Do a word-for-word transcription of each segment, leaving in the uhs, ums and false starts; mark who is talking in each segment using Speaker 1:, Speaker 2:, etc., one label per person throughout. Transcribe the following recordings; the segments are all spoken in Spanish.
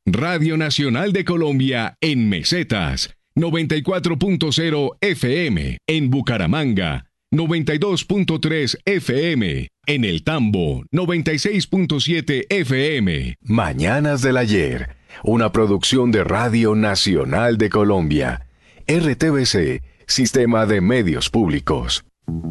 Speaker 1: Radio Nacional de Colombia en mesetas, noventa y cuatro punto cero F M en Bucaramanga, noventa y dos punto tres F M en El Tambo, noventa y seis punto siete F M.
Speaker 2: Mañanas del Ayer, una producción de Radio Nacional de Colombia. R T V C, Sistema de Medios Públicos.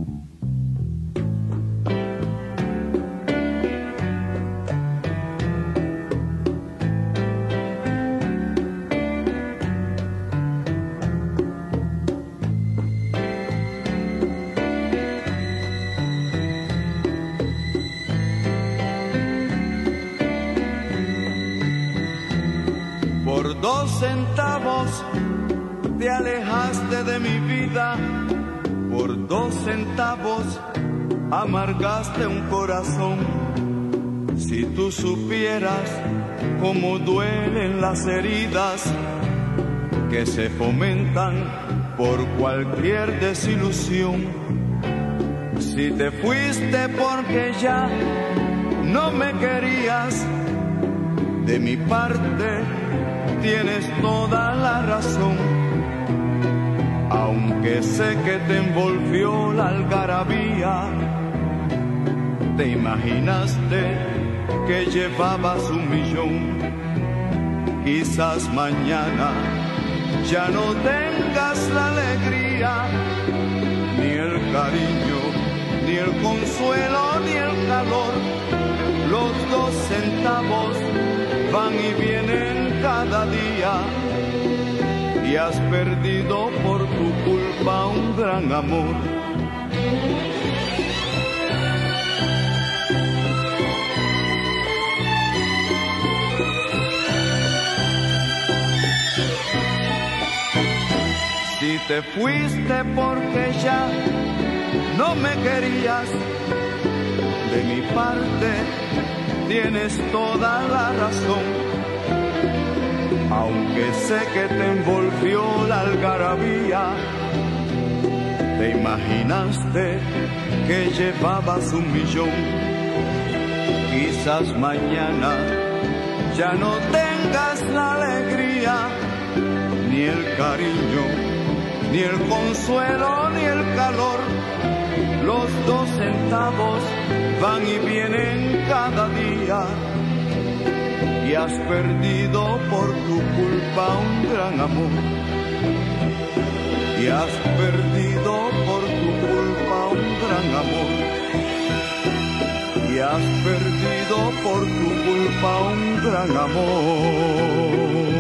Speaker 3: Por dos centavos te alejaste de mi vida, por dos centavos amargaste un corazón. Si tú supieras cómo duelen las heridas que se fomentan por cualquier desilusión. Si te fuiste porque ya no me querías, de mi parte tienes toda la razón, aunque sé que te envolvió la algarabía. Te imaginaste que llevabas un millón. Quizás mañana ya no tengas la alegría, ni el cariño, ni el consuelo, ni el calor. Los dos centavos van y vienen cada día, y has perdido por tu culpa un gran amor. Si te fuiste porque ya no me querías, de mi parte tienes toda la razón, aunque sé que te envolvió la algarabía. Te imaginaste que llevabas un millón. Quizás mañana ya no tengas la alegría, ni el cariño, ni el consuelo, ni el calor. Los dos centavos van y vienen cada día, y has perdido por tu culpa un gran amor. Y has perdido por tu culpa un gran amor. Y has perdido por tu culpa un gran amor.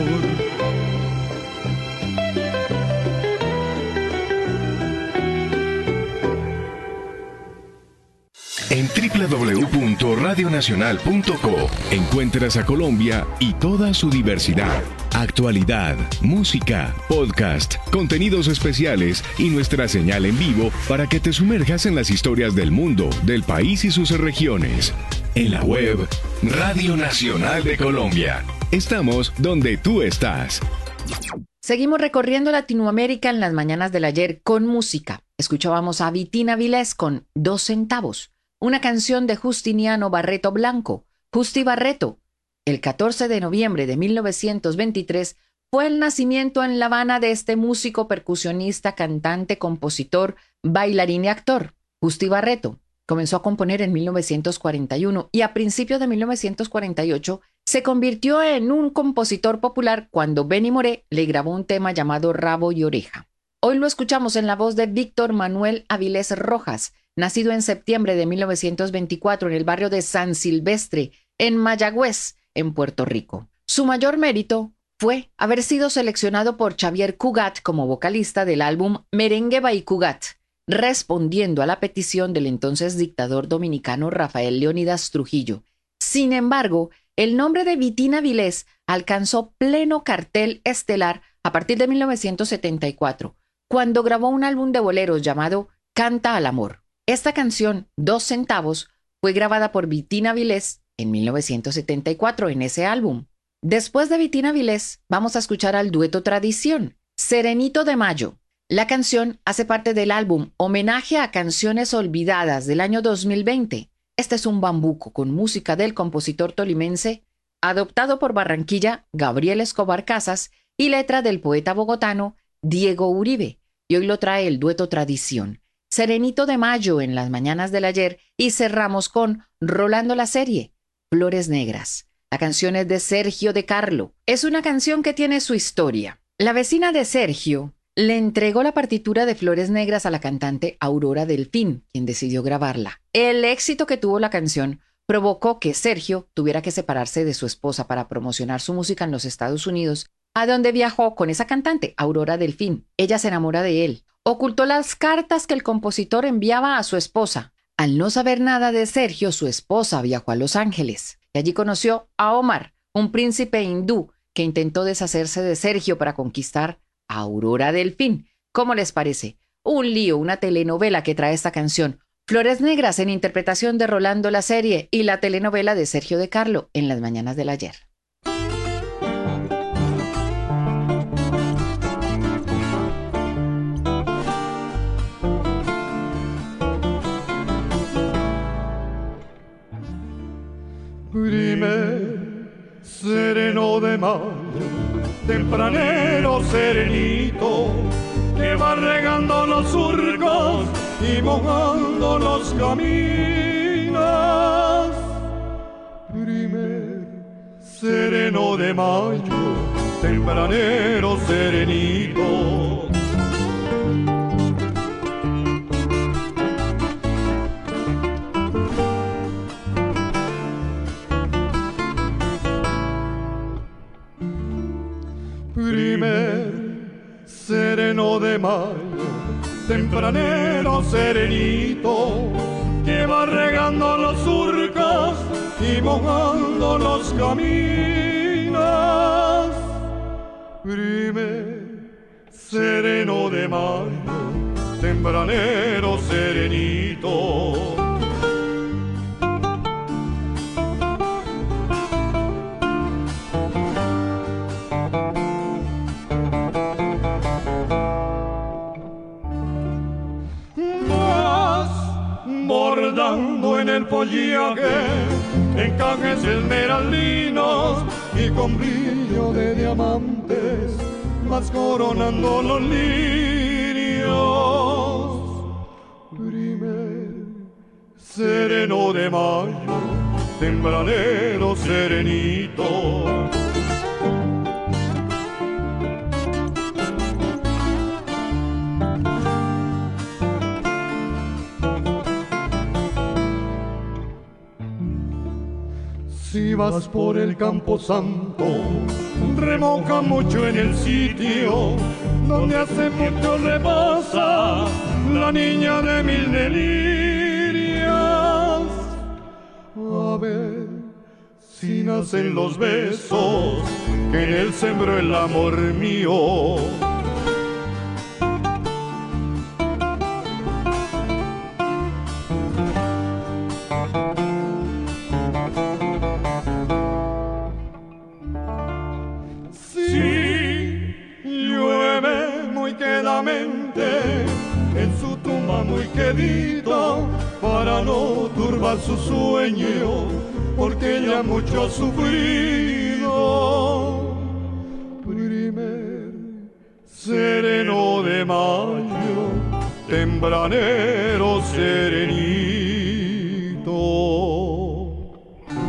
Speaker 1: En doble u doble u doble u punto radio nacional punto co encuentras a Colombia y toda su diversidad, actualidad, música, podcast, contenidos especiales y nuestra señal en vivo para que te sumerjas en las historias del mundo, del país y sus regiones. En la web, Radio Nacional de Colombia. Estamos donde tú estás.
Speaker 4: Seguimos recorriendo Latinoamérica en las mañanas del ayer con música. Escuchábamos a Vitina Vilés con Dos Centavos, una canción de Justiniano Barreto Blanco. Justi Barreto, el catorce de noviembre de mil novecientos veintitrés, fue el nacimiento en La Habana de este músico, percusionista, cantante, compositor, bailarín y actor. Justi Barreto comenzó a componer en mil novecientos cuarenta y uno y a principios de mil novecientos cuarenta y ocho se convirtió en un compositor popular cuando Benny Moré le grabó un tema llamado Rabo y Oreja. Hoy lo escuchamos en la voz de Víctor Manuel Avilés Rojas, nacido en septiembre de mil novecientos veinticuatro en el barrio de San Silvestre, en Mayagüez, en Puerto Rico. Su mayor mérito fue haber sido seleccionado por Xavier Cugat como vocalista del álbum Merengue by Cugat, respondiendo a la petición del entonces dictador dominicano Rafael Leónidas Trujillo. Sin embargo, el nombre de Vitina Vilés alcanzó pleno cartel estelar a partir de mil novecientos setenta y cuatro, cuando grabó un álbum de boleros llamado Canta al Amor. Esta canción, Dos Centavos, fue grabada por Vitina Vilés en mil novecientos setenta y cuatro en ese álbum. Después de Vitina Vilés, vamos a escuchar al dueto Tradición, Serenito de Mayo. La canción hace parte del álbum Homenaje a Canciones Olvidadas del año dos mil veinte. Este es un bambuco con música del compositor tolimense adoptado por Barranquilla Gabriel Escobar Casas y letra del poeta bogotano Diego Uribe, y hoy lo trae el dueto Tradición. Serenito de Mayo en las mañanas del ayer, y cerramos con Rolando la Serie, Flores Negras. La canción es de Sergio de Carlo. Es una canción que tiene su historia. La vecina de Sergio le entregó la partitura de Flores Negras a la cantante Aurora Delfín, quien decidió grabarla. El éxito que tuvo la canción provocó que Sergio tuviera que separarse de su esposa para promocionar su música en los Estados Unidos, a donde viajó con esa cantante, Aurora Delfín. Ella se enamora de él. Ocultó las cartas que el compositor enviaba a su esposa. Al no saber nada de Sergio, su esposa viajó a Los Ángeles y allí conoció a Omar, un príncipe hindú que intentó deshacerse de Sergio para conquistar a Aurora Delfín. ¿Cómo les parece? Un lío, una telenovela que trae esta canción. Flores Negras en interpretación de Rolando la Serie y la telenovela de Sergio de Carlo en las mañanas del ayer.
Speaker 3: Primer sereno de mayo, tempranero serenito, que va regando los surcos y mojando los caminos. Primer sereno de mayo, tempranero serenito. Primer sereno de mayo, tempranero serenito, que va regando los surcos y mojando los caminos. Primer sereno de mayo, tempranero serenito. Bordando en el follaje encajes esmeraldinos y con brillo de diamantes vas coronando los lirios. Primer sereno de mayo, tempranero serenito. Si vas por el campo santo, remoja mucho en el sitio donde hace mucho repasa la niña de mil delirios. A ver si nacen los besos que en él sembró el amor mío. En su tumba muy querido, para no turbar su sueño, porque ella mucho ha sufrido. Primer sereno de mayo, tempranero serenito.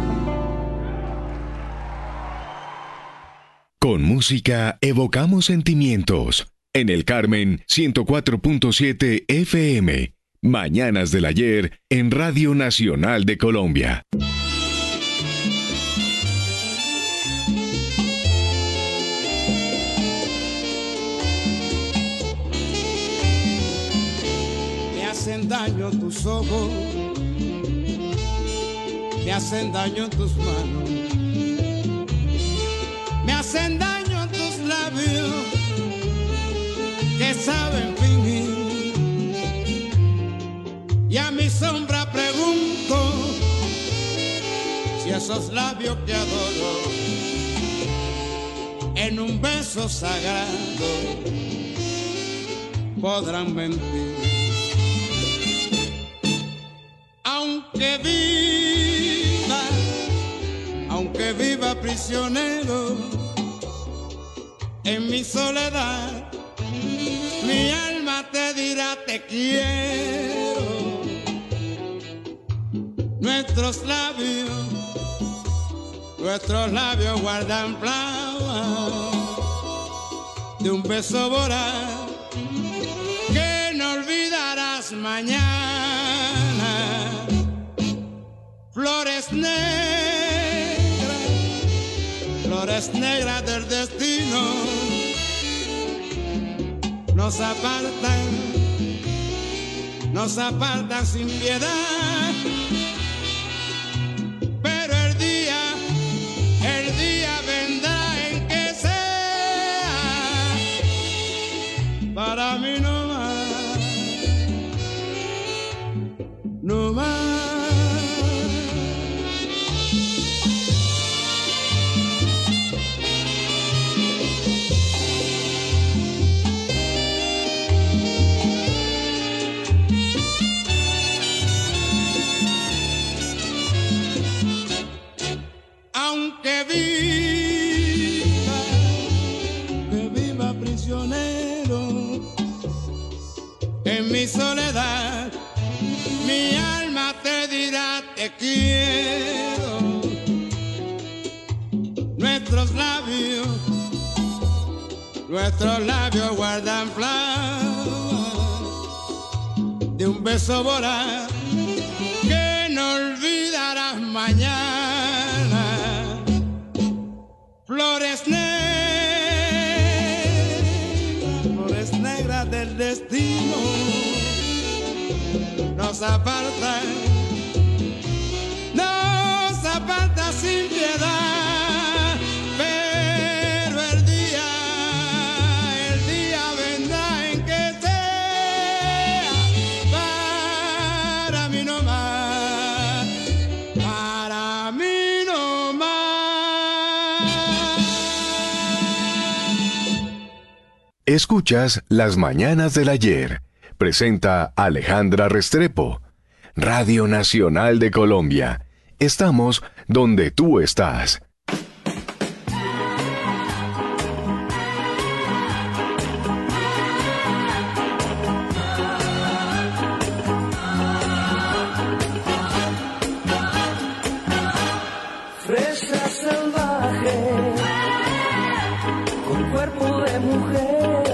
Speaker 1: Con música evocamos sentimientos. En el Carmen ciento cuatro punto siete F M, Mañanas del Ayer en Radio Nacional de Colombia.
Speaker 5: Me hacen daño tus ojos, me hacen daño tus manos, me hacen daño tus labios que saben fingir, y a mi sombra pregunto si esos labios que adoro en un beso sagrado podrán mentir. Aunque viva, aunque viva viva prisionero en mi soledad. Mi alma te dirá te quiero. Nuestros labios, nuestros labios guardan flama de un beso voraz que no olvidarás mañana. Flores negras, flores negras del destino nos apartan, nos apartan sin piedad. Pero el día, el día vendrá en que sea para mí no más, no más. Aunque viva, que viva prisionero en mi soledad, mi alma te dirá te quiero. Nuestros labios, nuestros labios guardan flama de un beso voraz que no olvidarás mañana. Flores negras, flores negras del destino nos apartan, nos apartan sin piedad. Pero el día, el día vendrá en que sea para mí no más, para mí no más.
Speaker 2: Escuchas Las Mañanas del Ayer. Presenta Alejandra Restrepo. Radio Nacional de Colombia. Estamos donde tú estás.
Speaker 6: Fresa salvaje, con cuerpo de mujer.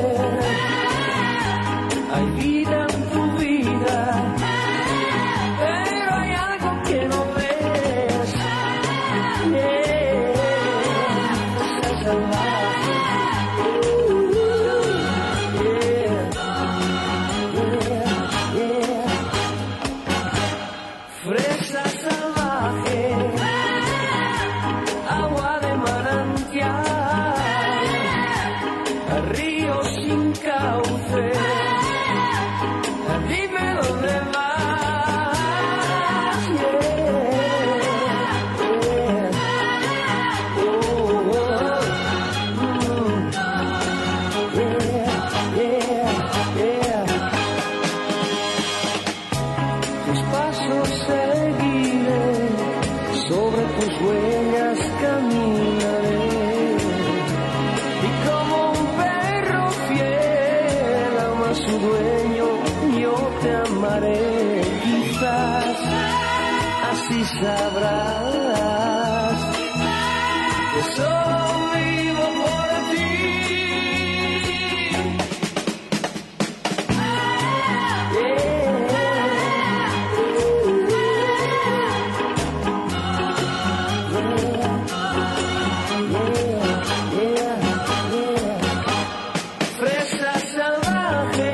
Speaker 6: Hay vida en tu vida, pero hay algo que no ves. Yeah. Fresa salvaje. Yeah. Yeah. Yeah. Fresa salvaje, agua de manantial, a río sin cauce. Dime dónde vas, yeah, yeah. Oh, oh, mm. Yeah, yeah, yeah. Tus pasos seguiré, sobre tus huellas caminaré, y como un perro fiel ama a su dueño, yo te amaré. Quizás así sabrás que solo vivo por ti. Fresa salvaje,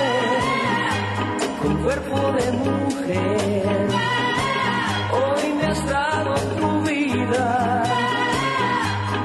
Speaker 6: con cuerpo de mujer, hoy me has dado tu vida,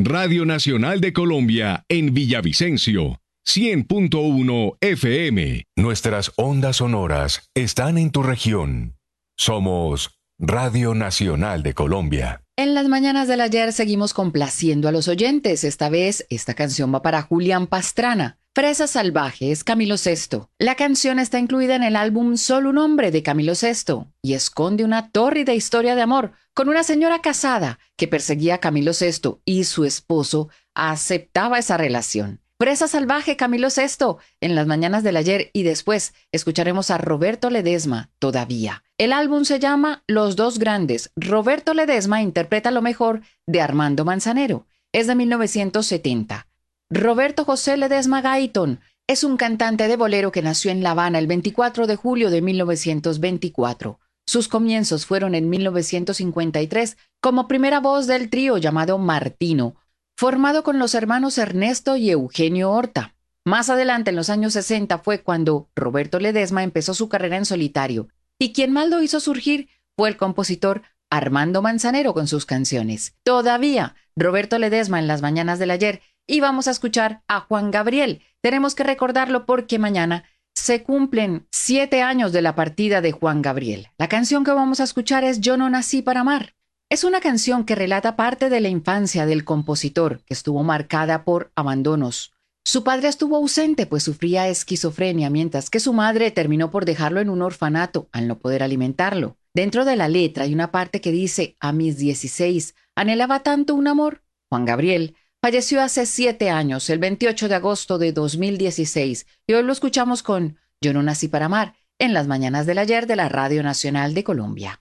Speaker 1: Radio Nacional de Colombia en Villavicencio, cien punto uno F M.
Speaker 2: Nuestras ondas sonoras están en tu región. Somos Radio Nacional de Colombia.
Speaker 4: En las mañanas del ayer seguimos complaciendo a los oyentes. Esta vez, esta canción va para Julián Pastrana. Fresa Salvaje es Camilo Sesto. La canción está incluida en el álbum Solo un hombre de Camilo Sesto y esconde una tórrida historia de amor con una señora casada que perseguía a Camilo Sesto y su esposo aceptaba esa relación. Fresa Salvaje, Camilo Sesto, en las mañanas del ayer, y después escucharemos a Roberto Ledesma, Todavía. El álbum se llama Los Dos Grandes. Roberto Ledesma interpreta lo mejor de Armando Manzanero. Es de mil novecientos setenta. Roberto José Ledesma Gayton es un cantante de bolero que nació en La Habana el veinticuatro de julio de mil novecientos veinticuatro. Sus comienzos fueron en mil novecientos cincuenta y tres como primera voz del trío llamado Martino, formado con los hermanos Ernesto y Eugenio Horta. Más adelante, en los años sesenta, fue cuando Roberto Ledesma empezó su carrera en solitario, y quien más lo hizo surgir fue el compositor Armando Manzanero con sus canciones. Todavía, Roberto Ledesma en las mañanas del ayer, y vamos a escuchar a Juan Gabriel. Tenemos que recordarlo porque mañana se cumplen siete años de la partida de Juan Gabriel. La canción que vamos a escuchar es Yo no nací para amar. Es una canción que relata parte de la infancia del compositor, que estuvo marcada por abandonos. Su padre estuvo ausente, pues sufría esquizofrenia, mientras que su madre terminó por dejarlo en un orfanato al no poder alimentarlo. Dentro de la letra hay una parte que dice: a mis dieciséis anhelaba tanto un amor. Juan Gabriel falleció hace siete años, el veintiocho de agosto de dos mil dieciséis, y hoy lo escuchamos con Yo no nací para amar, en las mañanas del ayer de la Radio Nacional de Colombia.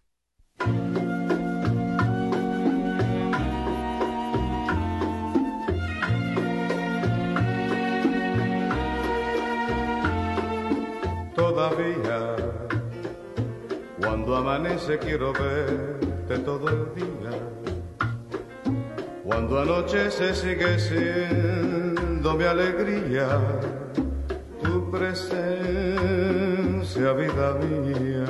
Speaker 3: Todavía, cuando amanece quiero verte todo el día. Cuando anochece sigue siendo mi alegría, tu presencia, vida mía.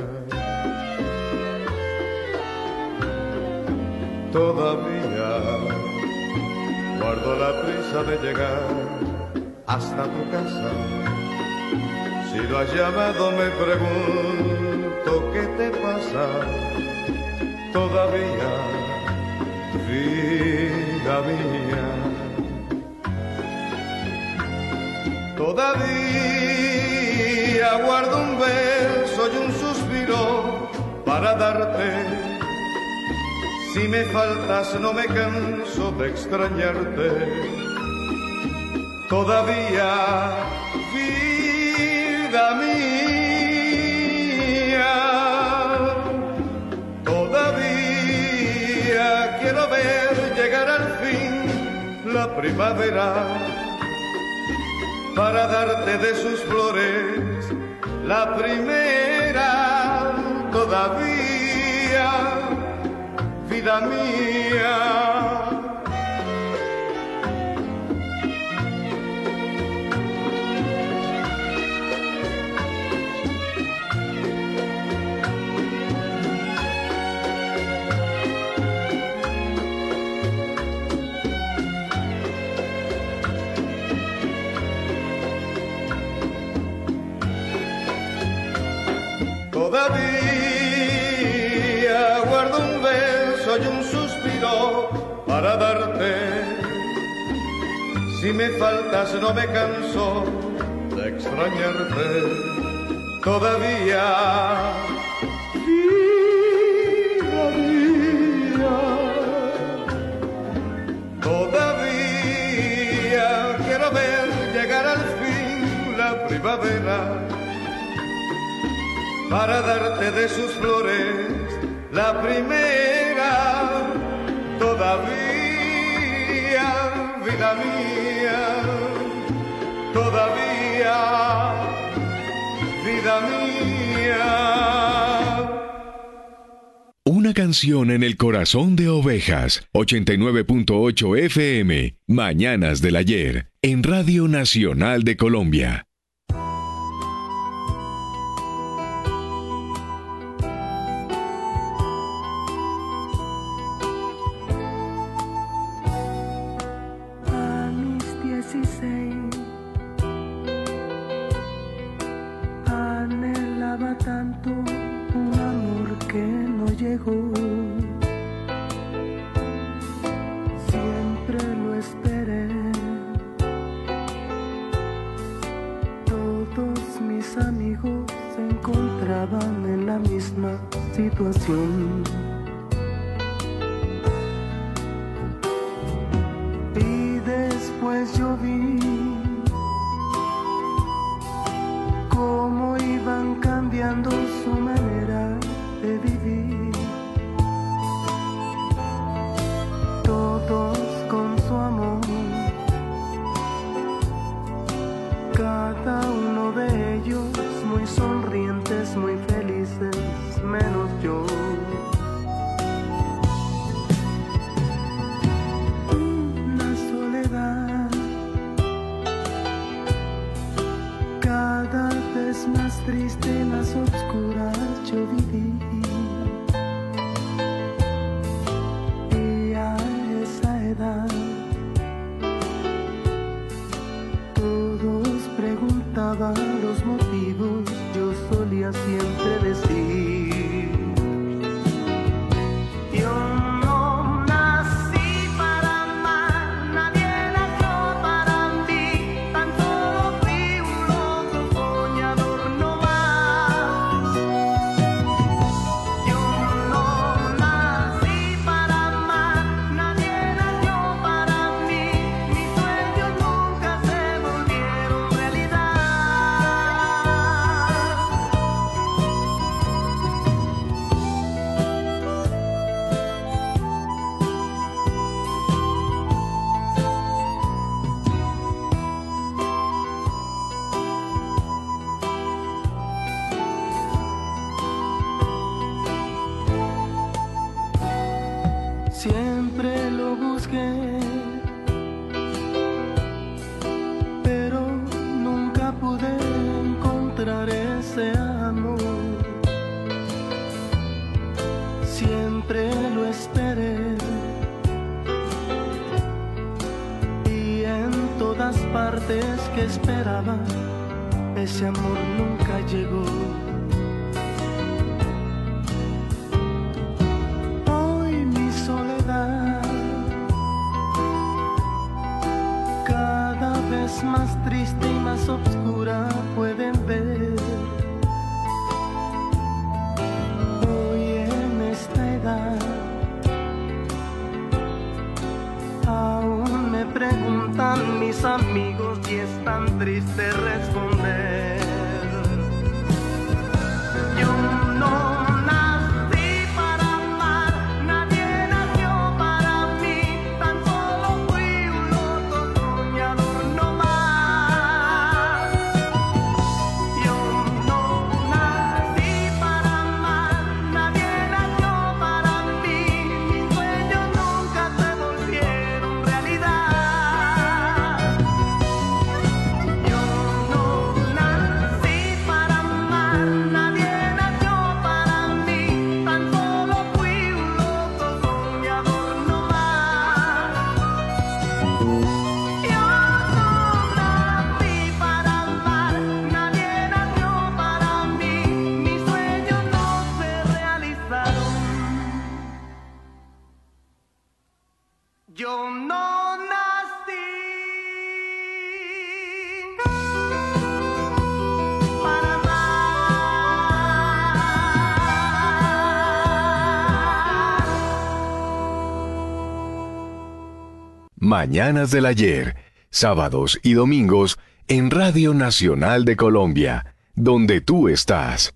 Speaker 3: Todavía guardo la prisa de llegar hasta tu casa. Si lo has llamado me pregunto qué te pasa. Todavía, vida mía, todavía guardo un beso y un suspiro para darte. Si me faltas no me canso de extrañarte. Todavía, vida mía, todavía quiero ver llegar al fin la primavera para darte de sus flores la primera. Todavía, vida mía. Todavía guardo un beso y un suspiro para darte. Si me faltas no me canso de extrañarte. Todavía, vida mía, todavía quiero ver llegar al fin la primavera para darte de sus flores la primera. Todavía, vida mía, todavía, vida mía.
Speaker 1: Una canción en el corazón de Ovejas, ochenta y nueve punto ocho F M, Mañanas del Ayer, en Radio Nacional de Colombia.
Speaker 7: lo busqué, pero nunca pude encontrar ese amor. Siempre lo esperé y en todas partes que esperaba, ese amor nunca llegó. Hoy mi soledad cada vez más triste y más oscura pueden ver. Hoy en esta edad aún me preguntan mis amigos y es tan triste responder. Yo no nací para amar, nadie nació para mí, tan solo fui un loco soñador no más. Yo no nací para amar, nadie nació para mí, mis sueños nunca se volvieron realidad. Yo no nací para amar, nadie nació para mí, tan solo fui un loco soñador no más. Yo no nací para amar, nadie nació para mí, mis sueños no se realizaron. Yo no nací para amar.
Speaker 2: Mañanas del Ayer, sábados y domingos en Radio Nacional de Colombia, donde tú estás.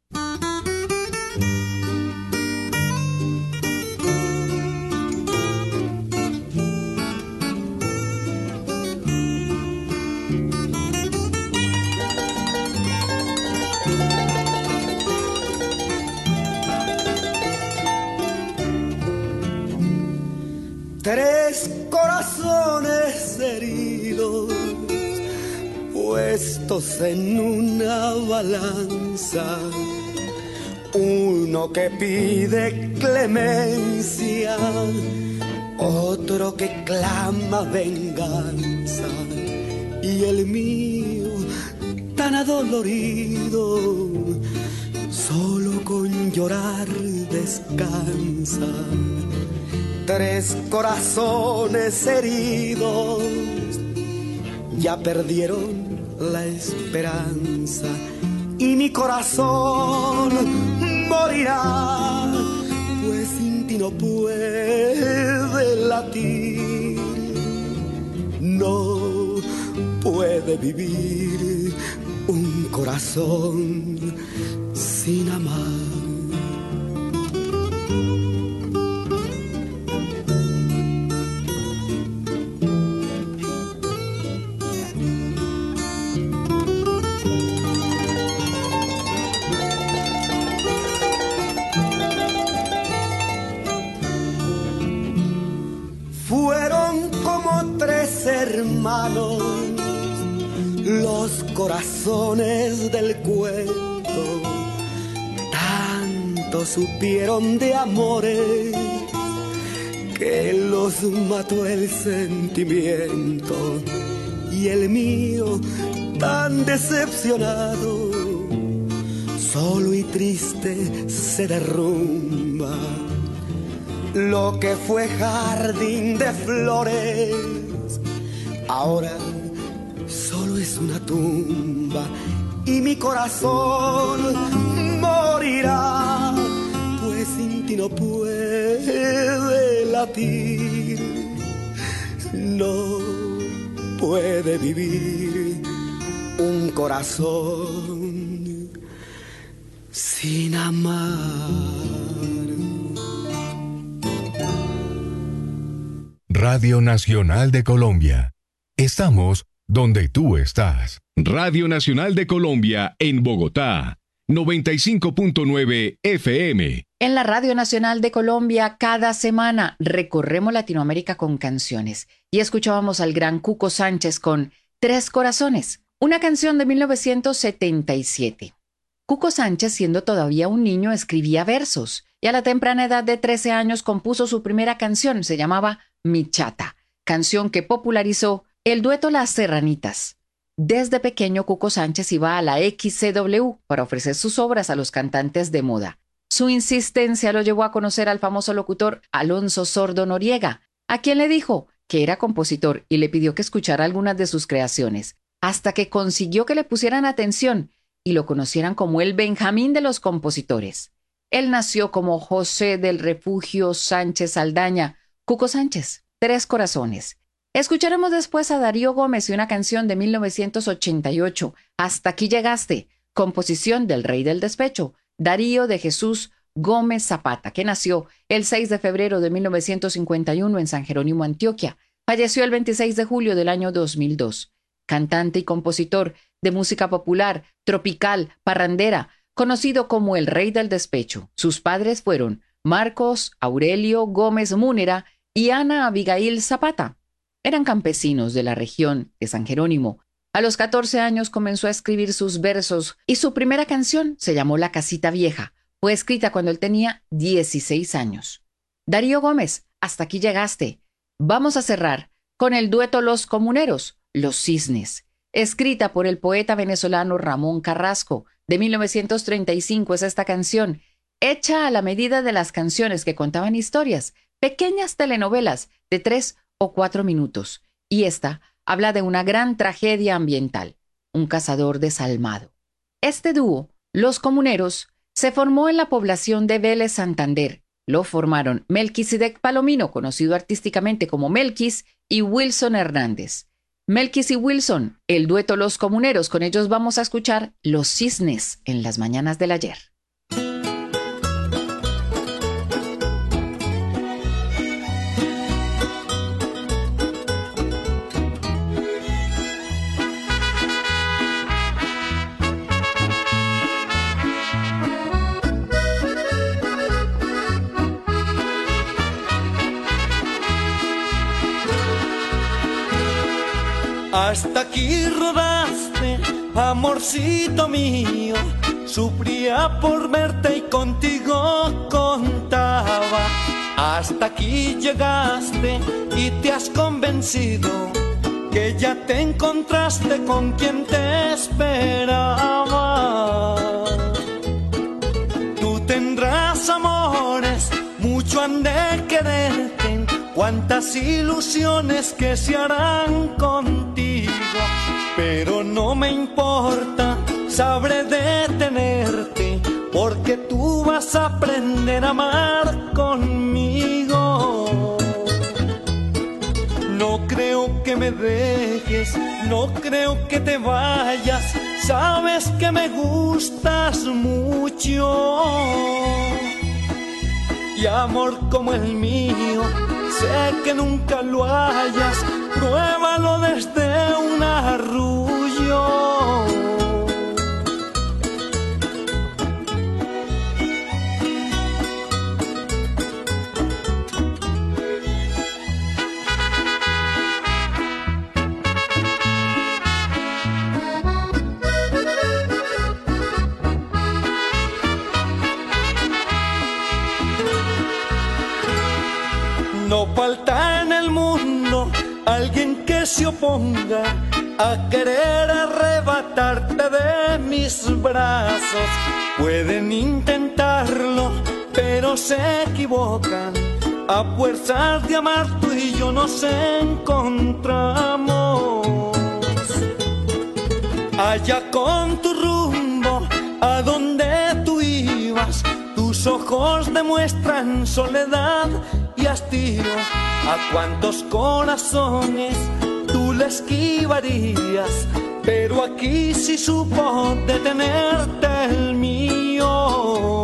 Speaker 8: Tres corazones heridos puestos en una balanza, uno que pide clemencia, otro que clama venganza, y el mío tan adolorido solo con llorar descansa. Tres corazones heridos ya perdieron la esperanza y mi corazón morirá, pues sin ti no puede latir, no puede vivir un corazón sin amar. Hermanos, los corazones del cuento, tanto supieron de amores que los mató el sentimiento, y el mío tan decepcionado, solo y triste se derrumba. Lo que fue jardín de flores ahora solo es una tumba, y mi corazón morirá, pues sin ti no puede latir, no puede vivir un corazón sin amar.
Speaker 2: Radio Nacional de Colombia. Estamos donde tú estás.
Speaker 1: Radio Nacional de Colombia en Bogotá, noventa y cinco punto nueve F M
Speaker 4: En la Radio Nacional de Colombia, cada semana recorremos Latinoamérica con canciones y escuchábamos al gran Cuco Sánchez con Tres Corazones, una canción de mil novecientos setenta y siete. Cuco Sánchez, siendo todavía un niño, escribía versos y a la temprana edad de trece años compuso su primera canción, se llamaba Mi Chata, canción que popularizó el dueto Las Serranitas. Desde pequeño, Cuco Sánchez iba a la X C W para ofrecer sus obras a los cantantes de moda. Su insistencia lo llevó a conocer al famoso locutor Alonso Sordo Noriega, a quien le dijo que era compositor y le pidió que escuchara algunas de sus creaciones, hasta que consiguió que le pusieran atención y lo conocieran como el Benjamín de los compositores. Él nació como José del Refugio Sánchez Saldaña, Cuco Sánchez, Tres Corazones. Escucharemos después a Darío Gómez y una canción de mil novecientos ochenta y ocho, Hasta aquí llegaste, composición del Rey del Despecho, Darío de Jesús Gómez Zapata, que nació el seis de febrero de mil novecientos cincuenta y uno en San Jerónimo, Antioquia. Falleció el veintiséis de julio del año dos mil dos. Cantante y compositor de música popular, tropical, parrandera, conocido como el Rey del Despecho. Sus padres fueron Marcos Aurelio Gómez Múnera y Ana Abigail Zapata. Eran campesinos de la región de San Jerónimo. A los catorce años comenzó a escribir sus versos y su primera canción se llamó La Casita Vieja. Fue escrita cuando él tenía dieciséis años. Darío Gómez, Hasta aquí llegaste. Vamos a cerrar con el dueto Los Comuneros, Los Cisnes, escrita por el poeta venezolano Ramón Carrasco. De mil novecientos treinta y cinco es esta canción, hecha a la medida de las canciones que contaban historias, pequeñas telenovelas de tres o cuatro minutos. Y esta habla de una gran tragedia ambiental, un cazador desalmado. Este dúo, Los Comuneros, se formó en la población de Vélez, Santander. Lo formaron Melquisedec Palomino, conocido artísticamente como Melquis, y Wilson Hernández. Melquis y Wilson, el dueto Los Comuneros, con ellos vamos a escuchar Los Cisnes en las mañanas del ayer.
Speaker 7: Hasta aquí rodaste, amorcito mío, sufría por verte y contigo contaba. Hasta aquí llegaste y te has convencido que ya te encontraste con quien te esperaba. Tú tendrás amores, mucho han de quererte, cuántas ilusiones que se harán contigo, pero no me importa, sabré detenerte, porque tú vas a aprender a amar conmigo. No creo que me dejes, no creo que te vayas, sabes que me gustas mucho. Y amor como el mío, sé que nunca lo hayas, pruébalo desde un arrullo. No falta en el mundo alguien que se oponga a querer arrebatarte de mis brazos. Pueden intentarlo, pero se equivocan. A fuerzas de amar tú y yo nos encontramos. Allá con tu rumbo, a donde tú ibas, tus ojos demuestran soledad y hastío. A cuántos corazones tú le esquivarías, pero aquí sí supo detenerte el mío.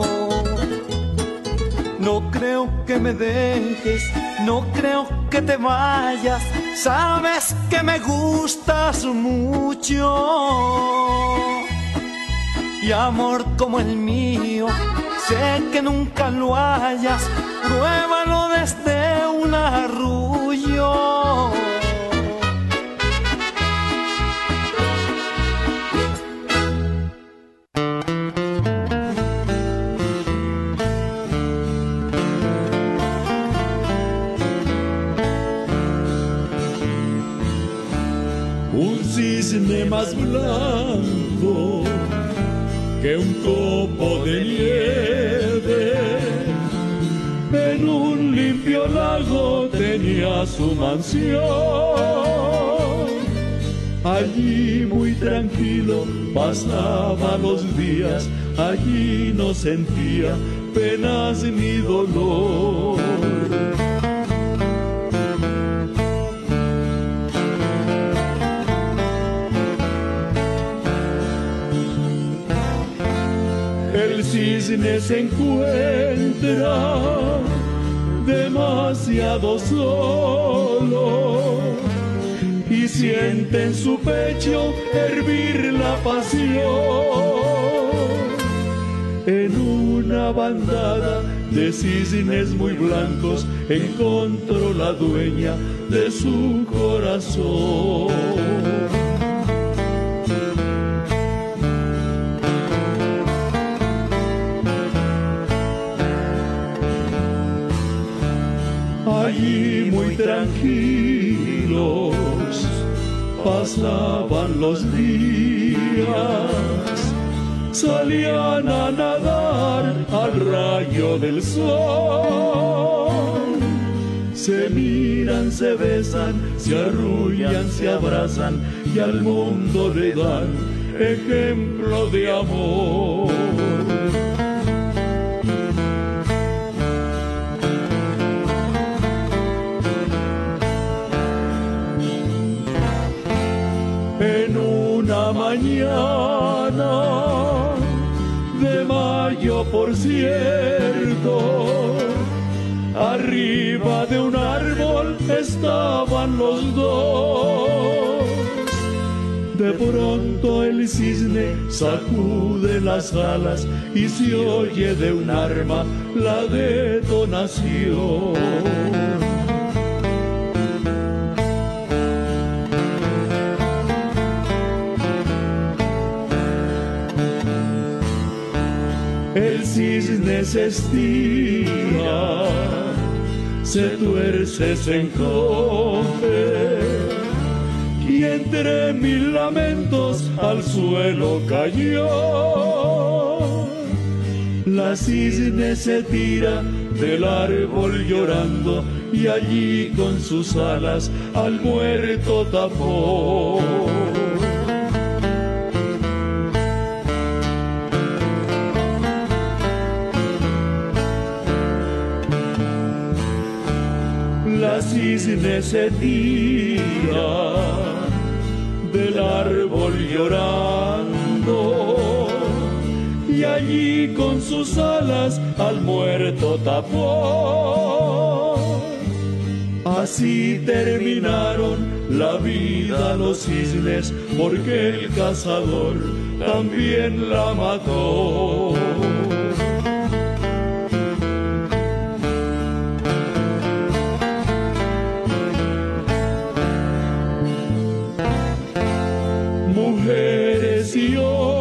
Speaker 7: No creo que me dejes, no creo que te vayas, sabes que me gustas mucho. Y amor como el mío, sé que nunca lo hayas, pruébalo desde un arrullo.
Speaker 9: Un cisne más blanco que un copo de nieve, en un limpio lago tenía su mansión. Allí muy tranquilo pasaba los días, allí no sentía penas ni dolor. El cisne se encuentra demasiado solo y siente en su pecho hervir la pasión. En una bandada de cisnes muy blancos encontró la dueña de su corazón. Allí muy tranquilos pasaban los días, salían a nadar al rayo del sol. Se miran, se besan, se arrullan, se abrazan y al mundo le dan ejemplo de amor. En una mañana de mayo, por cierto, arriba de un árbol estaban los dos. De pronto el cisne sacude las alas y se oye de un arma la detonación. El cisne se estira, se tuerce, se encoge, y entre mil lamentos al suelo cayó. La cisne se tira del árbol llorando, y allí con sus alas al muerto tapó. La cisne se tira del árbol llorando, y allí con sus alas al muerto tapó. Así terminaron la vida los cisnes, porque el cazador también la mató. Mujeres y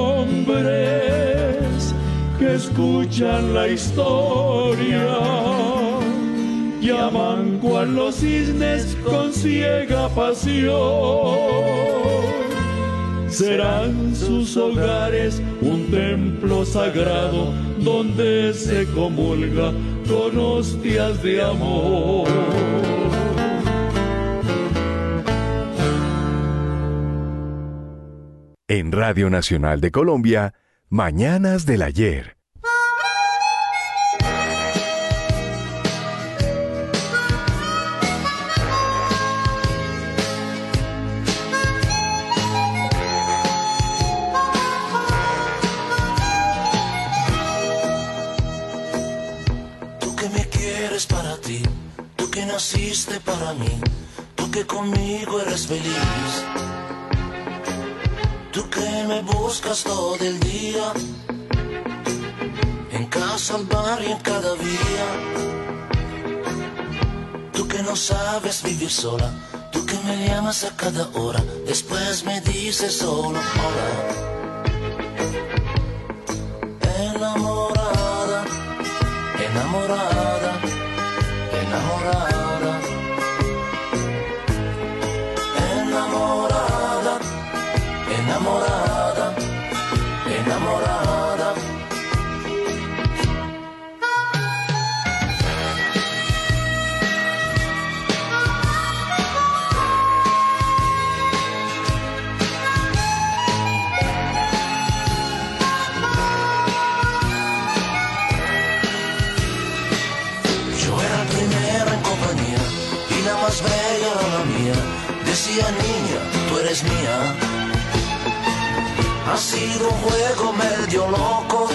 Speaker 9: hombres que escuchan la historia llaman cual los cisnes con ciega pasión. Serán sus hogares un templo sagrado donde se comulga con hostias de amor.
Speaker 2: En Radio Nacional de Colombia, Mañanas del Ayer.
Speaker 10: Tú que me quieres para ti, tú que naciste para mí, tú que conmigo eres feliz. Tú que me buscas todo el día, en cada casa, al bar y en cada vía. Tú que no sabes vivir sola, tú que me llamas a cada hora, después me dices solo hola. Enamorada, enamorada, enamorada, enamorada, enamorada, enamorada. Más bella era la mía, decía niña, tú eres mía. Ha sido un juego medio loco,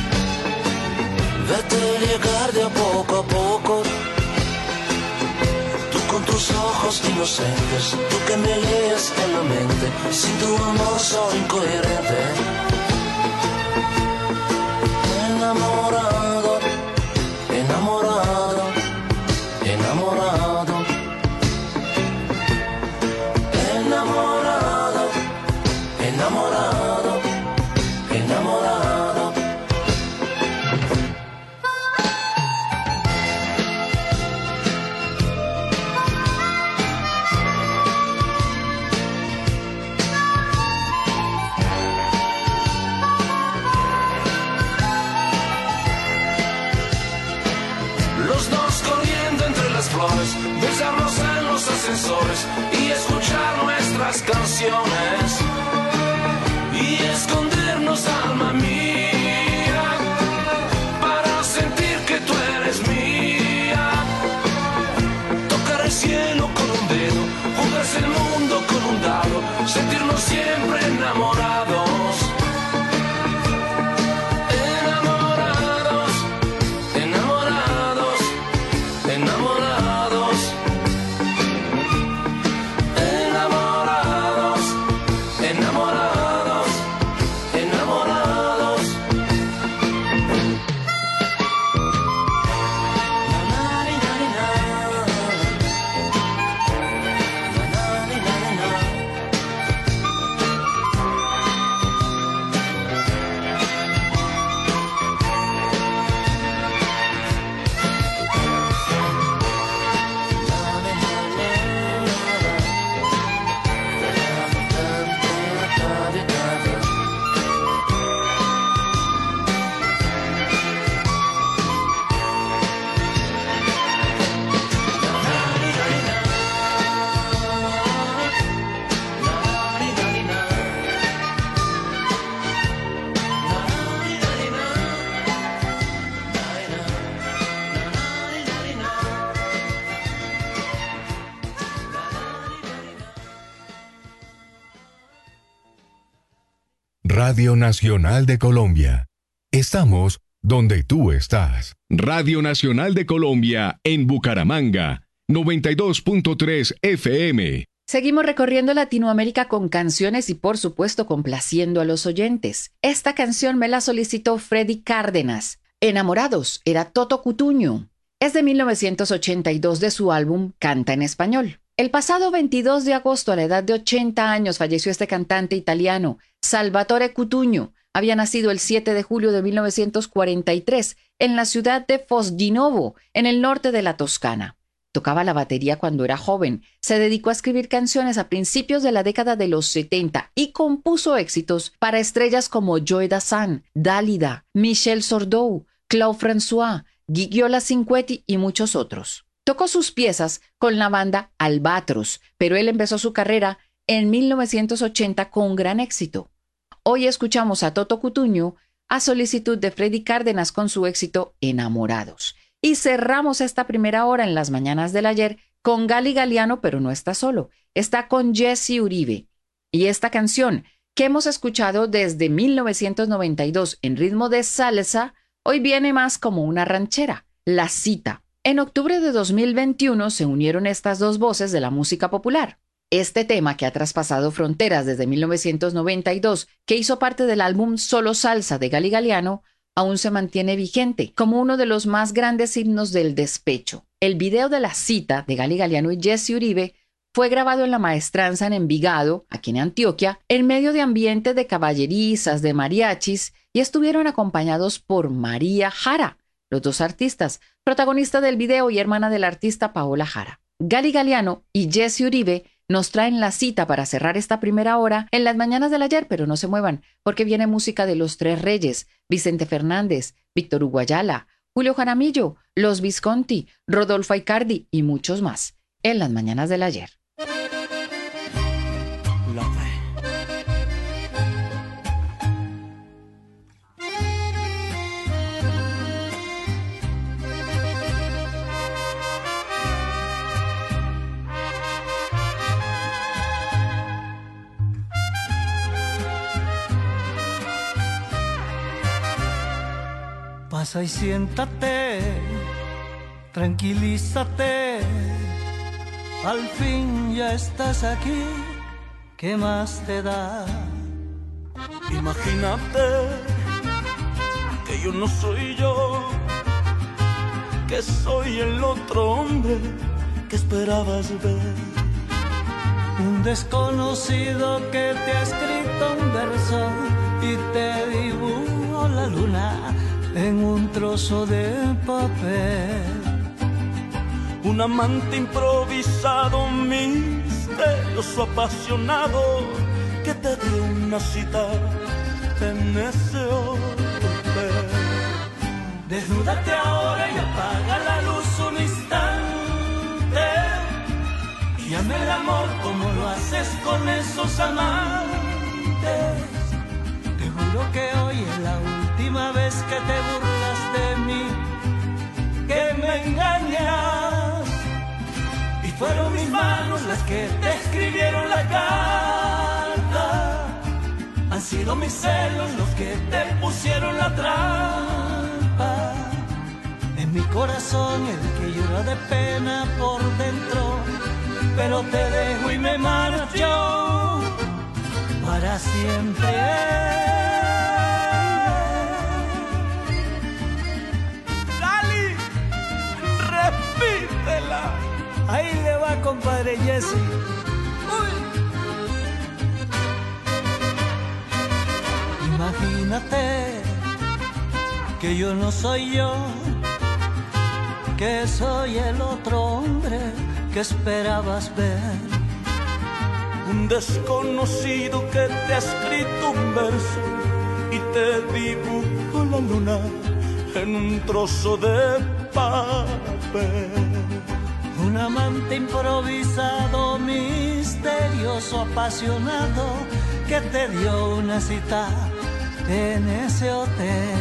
Speaker 10: verte llegar de a poco a poco. Tú con tus ojos inocentes, tú que me lees en la mente, sin tu amor soy incoherente. Enamorado, enamorado, enamorado. Enamorado, enamorado, enamorado. Los dos corriendo entre las flores, besarnos en los ascensores y escuchar nuestras canciones y escondernos, alma mía, para sentir que tú eres mía. Tocar el cielo con un dedo, jugarse el mundo con un dado, sentirnos siempre enamorados. Enamorados, enamorados, enamorados. Enamorados, enamorados, enamorados.
Speaker 1: Radio Nacional de Colombia. Estamos donde tú estás. Radio Nacional de Colombia en Bucaramanga, noventa y dos punto tres F M.
Speaker 4: Seguimos recorriendo Latinoamérica con canciones y por supuesto complaciendo a los oyentes. Esta canción me la solicitó Freddy Cárdenas. Enamorados, era Toto Cutugno. Es de mil novecientos ochenta y dos de su álbum Canta en Español. El pasado veintidós de agosto, a la edad de ochenta años, falleció este cantante italiano, Salvatore Cutugno. Había nacido el siete de julio de mil novecientos cuarenta y tres en la ciudad de Fosginovo, en el norte de la Toscana. Tocaba la batería cuando era joven, se dedicó a escribir canciones a principios de la década de los setenta y compuso éxitos para estrellas como Joe Dassin, Dalida, Michel Sardou, Claude François, Guigiola Cinquetti y muchos otros. Tocó sus piezas con la banda Albatros, pero él empezó su carrera en mil novecientos ochenta con gran éxito. Hoy escuchamos a Toto Cutugno a solicitud de Freddy Cárdenas con su éxito Enamorados. Y cerramos esta primera hora en las mañanas del ayer con Gali Galiano, pero no está solo, está con Jesse Uribe. Y esta canción, que hemos escuchado desde mil novecientos noventa y dos en ritmo de salsa, hoy viene más como una ranchera, La Cita. En octubre de dos mil veintiuno se unieron estas dos voces de la música popular. Este tema, que ha traspasado fronteras desde mil novecientos noventa y dos, que hizo parte del álbum Solo Salsa de Gali Galiano, aún se mantiene vigente como uno de los más grandes himnos del despecho. El video de la cita de Gali Galiano y Jesse Uribe fue grabado en La Maestranza en Envigado, aquí en Antioquia, en medio de ambiente de caballerizas, de mariachis, y estuvieron acompañados por María Jara, los dos artistas, protagonista del video y hermana del artista Paola Jara. Gali Galiano y Jesse Uribe nos traen la cita para cerrar esta primera hora en las mañanas del ayer, pero no se muevan, porque viene música de Los Tres Reyes, Vicente Fernández, Víctor Hugo Ayala, Julio Jaramillo, Los Visconti, Rodolfo Aicardi y muchos más en las mañanas del ayer.
Speaker 11: Pasa y siéntate, tranquilízate, al fin ya estás aquí, ¿qué más te da?
Speaker 7: Imagínate que yo no soy yo, que soy el otro hombre que esperabas ver.
Speaker 11: Un desconocido que te ha escrito un verso y te dibujó la luna en un trozo de papel.
Speaker 7: Un amante improvisado, misterioso, apasionado, que te dio una cita en ese hotel.
Speaker 11: Desnúdate ahora y apaga la luz un instante, y llame el amor como lo haces con esos amantes. Te juro que hoy es la última vez que te burlas de mí, que me engañas, y fueron mis manos las que te escribieron la carta, han sido mis celos los que te pusieron la trampa. En mi corazón el que llora de pena por dentro, pero te dejo y me marcho para siempre.
Speaker 7: Repítela.
Speaker 11: Ahí le va, compadre Jesse. Uy. Imagínate que yo no soy yo, que soy el otro hombre que esperabas ver.
Speaker 7: Un desconocido que te ha escrito un verso y te dibujó la luna en un trozo de papel.
Speaker 11: Un amante improvisado, misterioso, apasionado, que te dio una cita en ese hotel.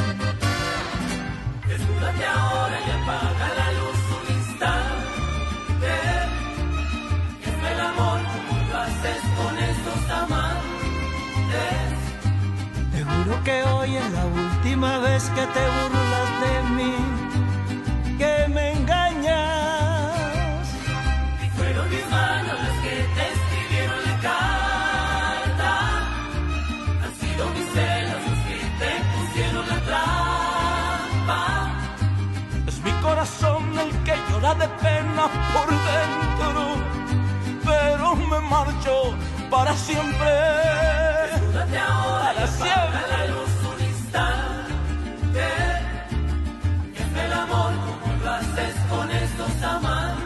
Speaker 6: Desnúdate ahora y apaga la luz un instante, que es el amor como lo haces con estos amantes.
Speaker 11: Te juro que hoy es la última vez que te burlas de mí, que me engañas,
Speaker 6: y fueron mis manos las que te escribieron la carta, han sido mis celos los que te pusieron la trampa.
Speaker 7: Es mi corazón el que llora de pena por dentro, pero me marcho para siempre.
Speaker 6: Desnúdate ahora
Speaker 7: para
Speaker 6: y apaga
Speaker 7: siempre.
Speaker 6: la luz un instante, que es el amor como lo haces con estos amantes.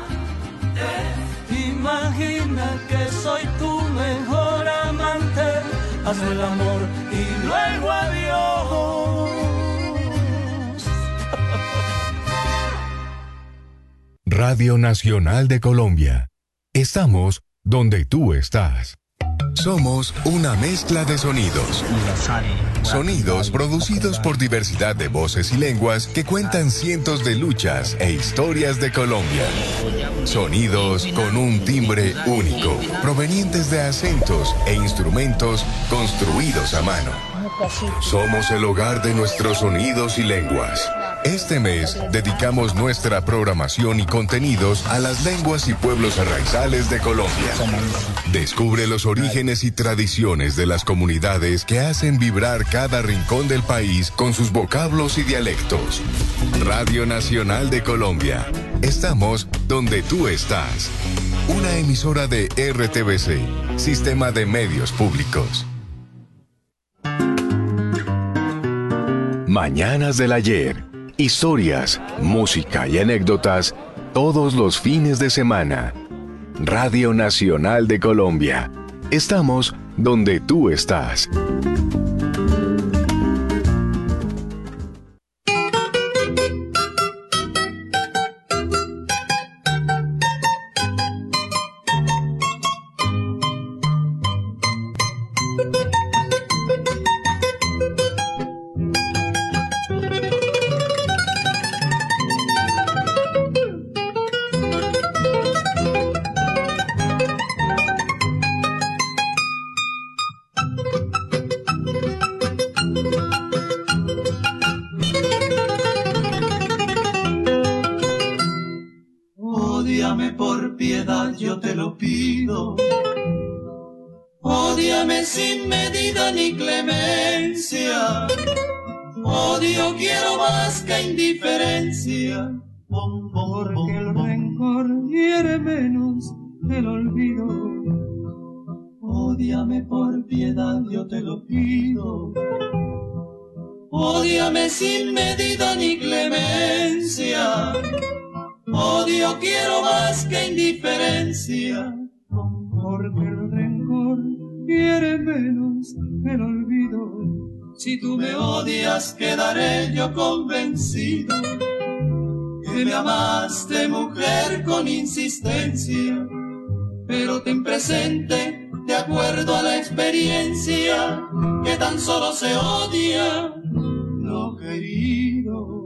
Speaker 11: Imagina que soy tu mejor amante, hazme el amor y luego adiós.
Speaker 2: Radio Nacional de Colombia. Estamos donde tú estás. Somos una mezcla de sonidos. Sonidos producidos por diversidad de voces y lenguas que cuentan cientos de luchas e historias de Colombia. Sonidos con un timbre único, provenientes de acentos e instrumentos construidos a mano. Somos el hogar de nuestros sonidos y lenguas. Este mes dedicamos nuestra programación y contenidos a las lenguas y pueblos arraizales de Colombia. Descubre los orígenes y tradiciones de las comunidades que hacen vibrar cada rincón del país con sus vocablos y dialectos. Radio Nacional de Colombia. Estamos donde tú estás. Una emisora de R T V C, Sistema de Medios Públicos.
Speaker 1: Mañanas del ayer. Historias, música y anécdotas todos los fines de semana. Radio Nacional de Colombia. Estamos donde tú estás.
Speaker 11: Odio quiero más que indiferencia, porque el rencor hiere menos el olvido. Ódiame por piedad, yo te lo pido. Ódiame sin medida ni clemencia. Odio quiero más que indiferencia, porque el rencor hiere menos el olvido. Si tú me odias, quedaré yo convencido que me amaste, mujer, con insistencia. Pero ten presente, de acuerdo a la experiencia, que tan solo se odia lo querido.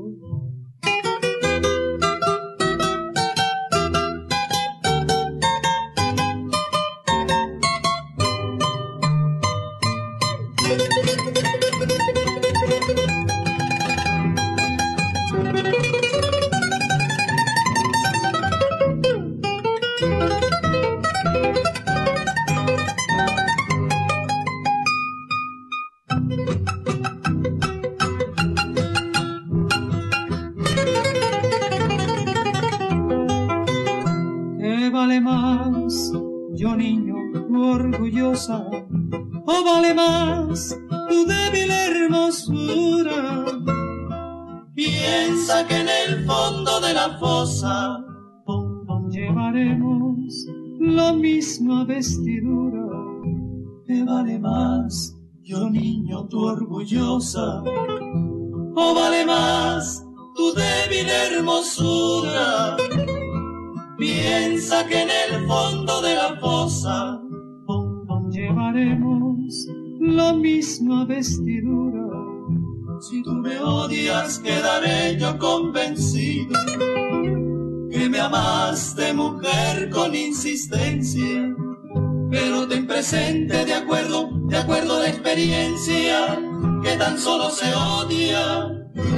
Speaker 11: ¿O vale más tu débil hermosura? Piensa que en el fondo de la fosa llevaremos la misma vestidura. ¿Qué vale más, yo niño, tu orgullosa? ¿O vale más tu débil hermosura? Piensa que en el fondo de la fosa llevaremos la misma vestidura. Si tú me odias, quedaré yo convencido que me amaste, mujer, con insistencia. Pero ten presente, de acuerdo, de acuerdo a la experiencia, que tan solo se odia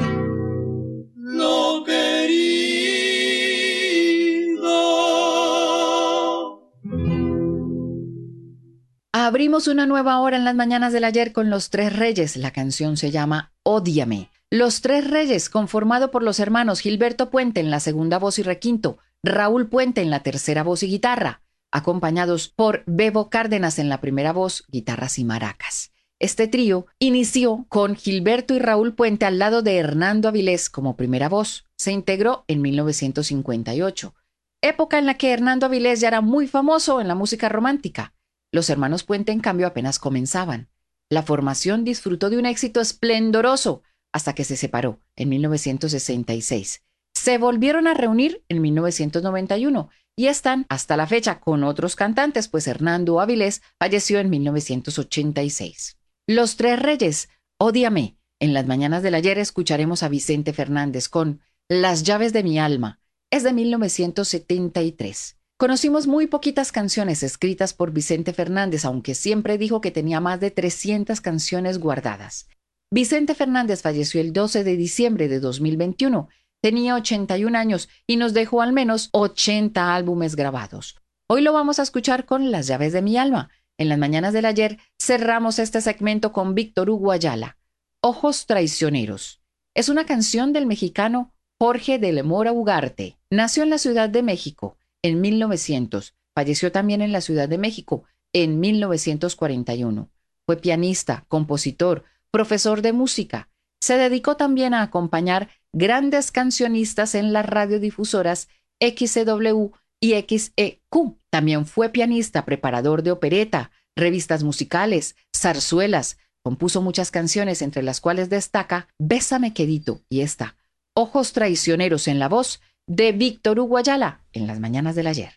Speaker 11: lo querido.
Speaker 4: Abrimos una nueva hora en las mañanas del ayer con Los Tres Reyes. La canción se llama Ódiame. Los Tres Reyes, conformado por los hermanos Gilberto Puente en la segunda voz y requinto, Raúl Puente en la tercera voz y guitarra, acompañados por Bebo Cárdenas en la primera voz, guitarras y maracas. Este trío inició con Gilberto y Raúl Puente al lado de Hernando Avilés como primera voz. Se integró en mil novecientos cincuenta y ocho, época en la que Hernando Avilés ya era muy famoso en la música romántica. Los hermanos Puente, en cambio, apenas comenzaban. La formación disfrutó de un éxito esplendoroso hasta que se separó en mil novecientos sesenta y seis. Se volvieron a reunir en mil novecientos noventa y uno y están hasta la fecha con otros cantantes, pues Hernando Avilés falleció en mil novecientos ochenta y seis. Los Tres Reyes, Ódiame. En las mañanas del ayer escucharemos a Vicente Fernández con Las llaves de mi alma. Es de mil novecientos setenta y tres. Conocimos muy poquitas canciones escritas por Vicente Fernández, aunque siempre dijo que tenía más de trescientas canciones guardadas. Vicente Fernández falleció el doce de diciembre de dos mil veintiuno. Tenía ochenta y un años y nos dejó al menos ochenta álbumes grabados. Hoy lo vamos a escuchar con Las llaves de mi alma. En las mañanas del ayer cerramos este segmento con Víctor Hugo Ayala. Ojos traicioneros. Es una canción del mexicano Jorge de la Mora Ugarte. Nació en la Ciudad de México en mil novecientos. Falleció también en la Ciudad de México en mil novecientos cuarenta y uno. Fue pianista, compositor, profesor de música. Se dedicó también a acompañar grandes cancionistas en las radiodifusoras X C W y X E Q. También fue pianista, preparador de opereta, revistas musicales, zarzuelas. Compuso muchas canciones, entre las cuales destaca Bésame Quedito y esta, Ojos traicioneros, en la voz de Víctor Hugo Ayala en las mañanas del ayer.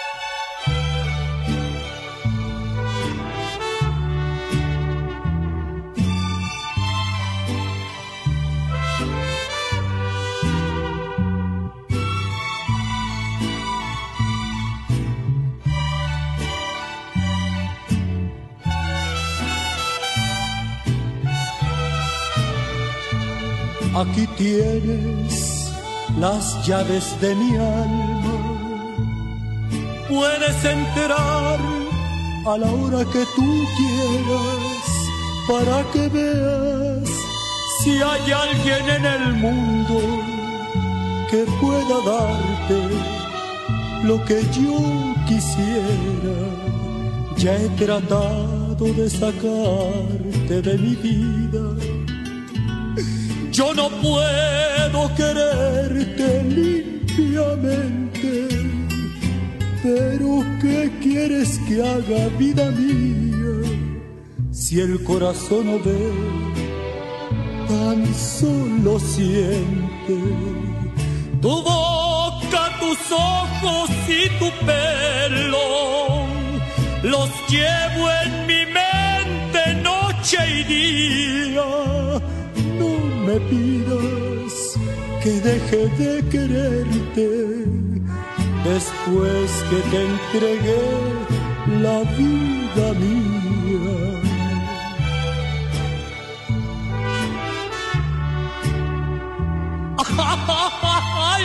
Speaker 7: Aquí tienes las llaves de mi alma. Puedes entrar a la hora que tú quieras para que veas si hay alguien en el mundo que pueda darte lo que yo quisiera. Ya he tratado de sacarte de mi vida. Yo no puedo quererte limpiamente, pero ¿qué quieres que haga, vida mía? Si el corazón no ve, tan solo siente. Tu boca, tus ojos y tu pelo, los llevo en mi mente noche y día. Me pidas que deje de quererte después que te entregué la vida mía. ¡Ay!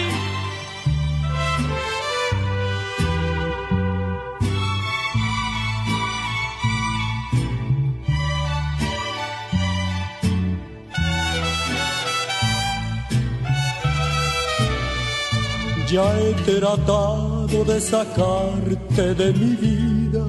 Speaker 7: Ya he tratado de sacarte de mi vida.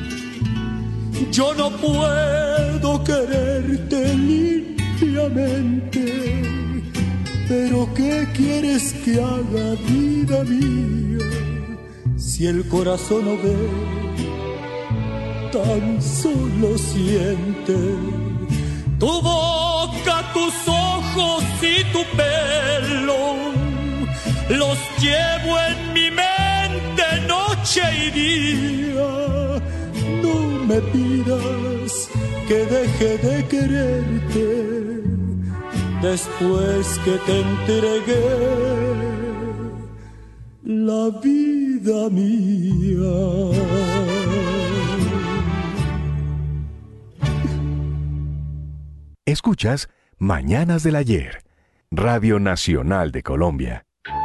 Speaker 7: Yo no puedo quererte limpiamente, pero ¿qué quieres que haga, vida mía? Si el corazón no ve, tan solo siente. Tu boca, tus ojos y tu pelo, los llevo en mi mente noche y día. No me pidas que deje de quererte después que te entregué la vida mía.
Speaker 2: Escuchas Mañanas del Ayer, Radio Nacional de Colombia.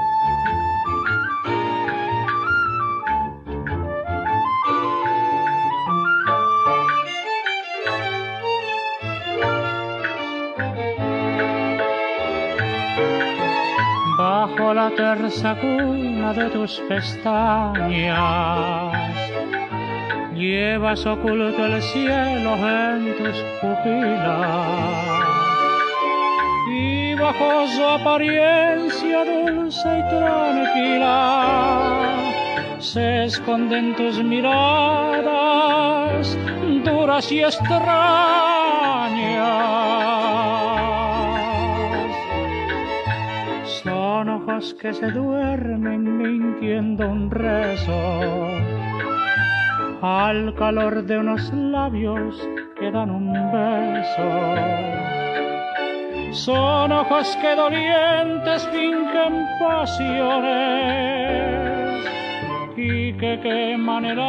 Speaker 12: Bajo la tersa cuna de tus pestañas llevas oculto el cielo en tus pupilas, y bajo su apariencia dulce y tranquila se esconden tus miradas duras y extrañas. Son ojos que se duermen mintiendo un rezo al calor de unos labios que dan un beso. Son ojos que dolientes fingen pasiones y que queman el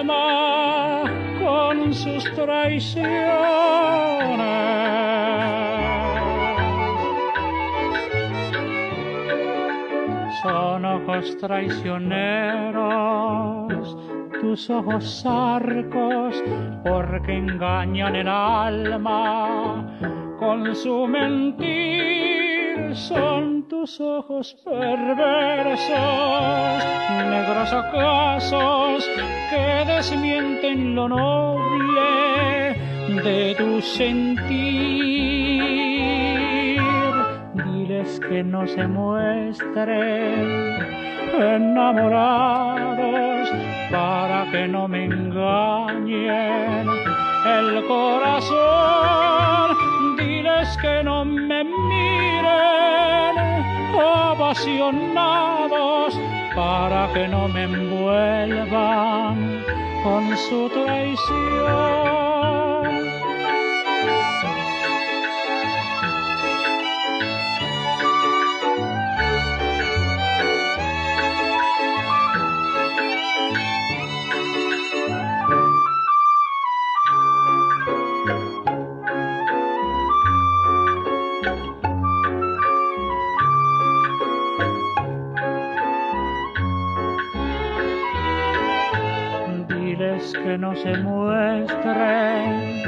Speaker 12: alma con sus traiciones. ojos traicioneros, tus ojos zarcos, porque engañan el alma con su mentir. Son tus ojos perversos, negros ocasos que desmienten lo noble de tu sentir. Diles que no se muestren enamorados para que no me engañen el corazón. Diles que no me miren apasionados para que no me envuelvan con su traición. Que no se muestren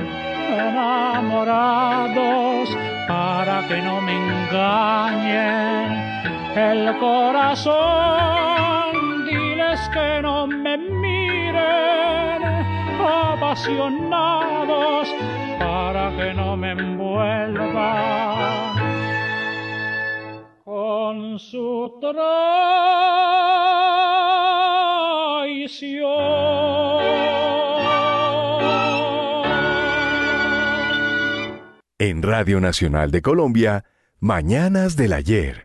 Speaker 12: enamorados para que no me engañen el corazón. Diles que no me miren apasionados para que no me envuelvan con su traición.
Speaker 2: En Radio Nacional de Colombia, Mañanas del Ayer.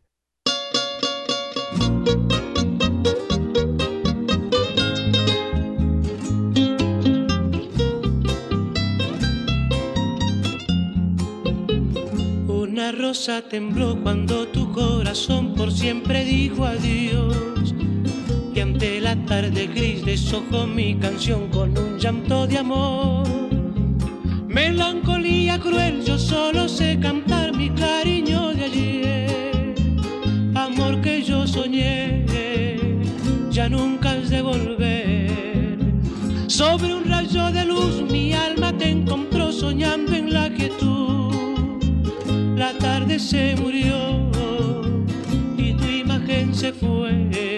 Speaker 13: Una rosa tembló cuando tu corazón por siempre dijo adiós. Y ante la tarde gris deshojó mi canción con un llanto de amor. Melancolía cruel, yo solo sé cantar mi cariño de ayer. Amor que yo soñé, ya nunca has de volver. Sobre un rayo de luz mi alma te encontró soñando en la quietud. La tarde se murió y tu imagen se fue.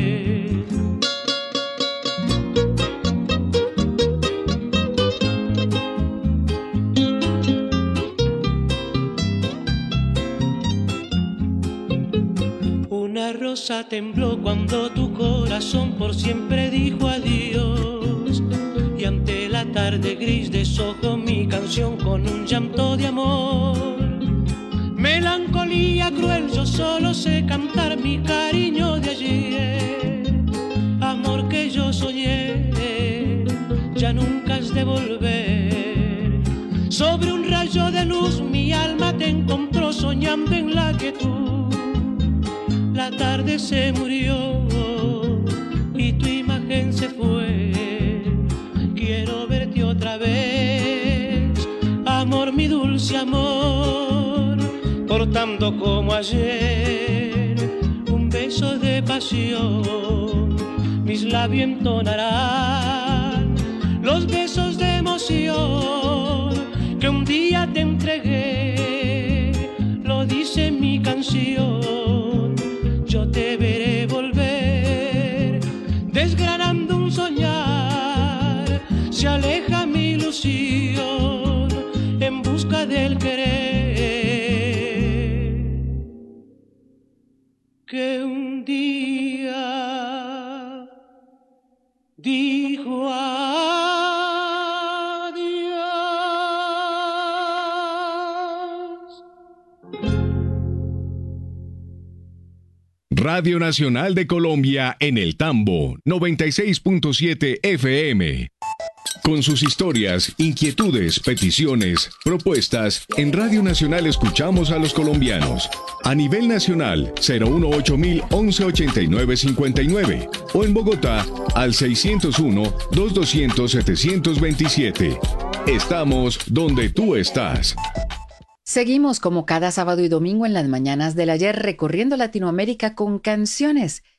Speaker 13: Una rosa tembló cuando tu corazón por siempre dijo adiós. Y ante la tarde gris deshojó mi canción con un llanto de amor. Melancolía cruel, yo solo sé cantar mi cariño de ayer. Amor que yo soñé, ya nunca has de volver. Sobre un rayo de luz mi alma te encontró soñando en la quietud. La tarde se murió y tu imagen se fue. Quiero verte otra vez, amor, mi dulce amor, cortando como ayer un beso de pasión. Mis labios entonarán los besos de emoción que un día te entregué. Lo dice mi canción, yo te veré volver, desgranando un soñar. Se aleja mi ilusión en busca del querer, que un día dijo adiós.
Speaker 1: Radio Nacional de Colombia en el Tambo, noventa y seis punto siete F M. Con sus historias, inquietudes, peticiones, propuestas, en Radio Nacional escuchamos a los colombianos. A nivel nacional, cero uno ocho mil once ochenta y nueve cincuenta y nueve. O en Bogotá, al seiscientos uno, dos doscientos, setecientos veintisiete. Estamos donde tú estás.
Speaker 4: Seguimos como cada sábado y domingo en las mañanas del ayer recorriendo Latinoamérica con canciones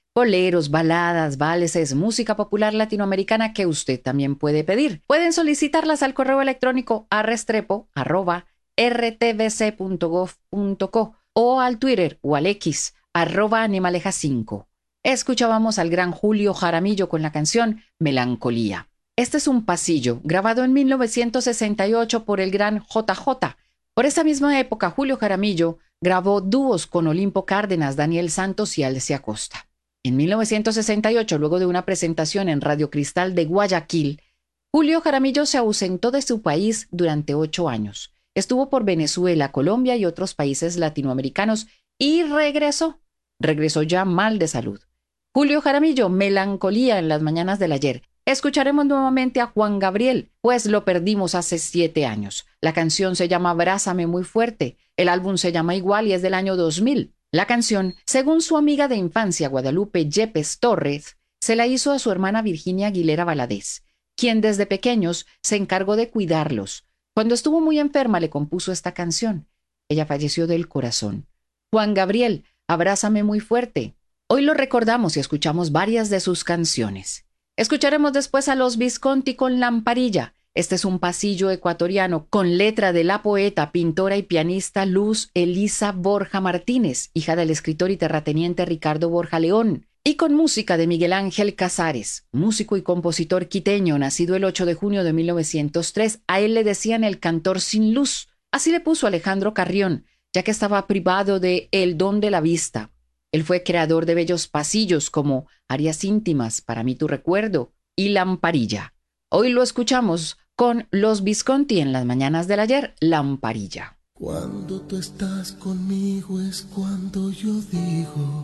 Speaker 4: Boleros, baladas, valses, música popular latinoamericana que usted también puede pedir. Pueden solicitarlas al correo electrónico a restrepo arroba r t v c punto gov punto co o al Twitter o al X arroba animaleja cinco. Escuchábamos al gran Julio Jaramillo con la canción Melancolía. Este es un pasillo grabado en mil novecientos sesenta y ocho por el gran J J. Por esa misma época, Julio Jaramillo grabó dúos con Olimpo Cárdenas, Daniel Santos y Alcia Acosta. En mil novecientos sesenta y ocho, luego de una presentación en Radio Cristal de Guayaquil, Julio Jaramillo se ausentó de su país durante ocho años. Estuvo por Venezuela, Colombia y otros países latinoamericanos y regresó. Regresó ya mal de salud. Julio Jaramillo, Melancolía en las mañanas del ayer. Escucharemos nuevamente a Juan Gabriel, pues lo perdimos hace siete años. La canción se llama Abrázame muy fuerte. El álbum se llama igual y es del año dos mil. La canción, según su amiga de infancia Guadalupe Yepes Torres, se la hizo a su hermana Virginia Aguilera Valadez, quien desde pequeños se encargó de cuidarlos. Cuando estuvo muy enferma le compuso esta canción. Ella falleció del corazón. Juan Gabriel, Abrázame muy fuerte. Hoy lo recordamos y escuchamos varias de sus canciones. Escucharemos después a Los Visconti con Lamparilla. Este es un pasillo ecuatoriano con letra de la poeta, pintora y pianista Luz Elisa Borja Martínez, hija del escritor y terrateniente Ricardo Borja León, y con música de Miguel Ángel Casares, músico y compositor quiteño, nacido el ocho de junio de mil novecientos tres. A él le decían el cantor sin luz. Así le puso Alejandro Carrión, ya que estaba privado de el don de la vista. Él fue creador de bellos pasillos como Arias íntimas, Para mí tu recuerdo y Lamparilla. Hoy lo escuchamos con Los Visconti en las mañanas del ayer, Lamparilla.
Speaker 8: Cuando tú estás conmigo es cuando yo digo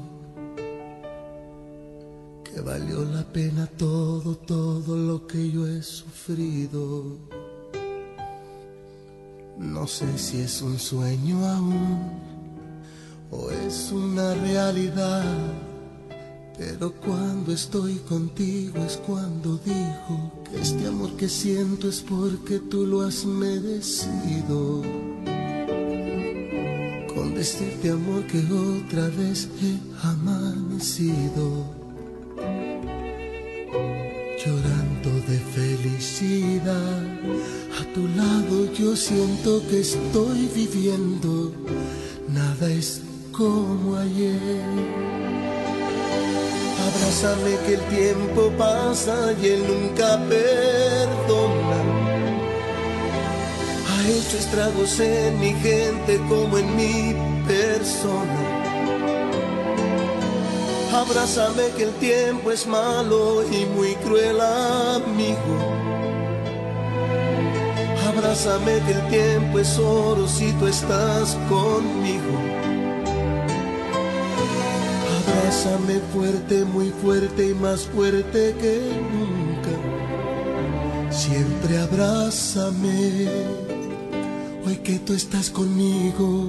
Speaker 8: que valió la pena todo, todo lo que yo he sufrido. No sé si es un sueño aún o es una realidad, pero cuando estoy contigo es cuando digo que este amor que siento es porque tú lo has merecido. Con decirte amor que otra vez he amanecido, llorando de felicidad. A tu lado yo siento que estoy viviendo, nada es como ayer. Abrázame que el tiempo pasa y él nunca perdona. Ha hecho estragos en mi gente como en mi persona. Abrázame que el tiempo es malo y muy cruel amigo. Abrázame que el tiempo es oro si tú estás conmigo. Abrázame fuerte, muy fuerte y más fuerte que nunca. Siempre abrázame, hoy que tú estás conmigo.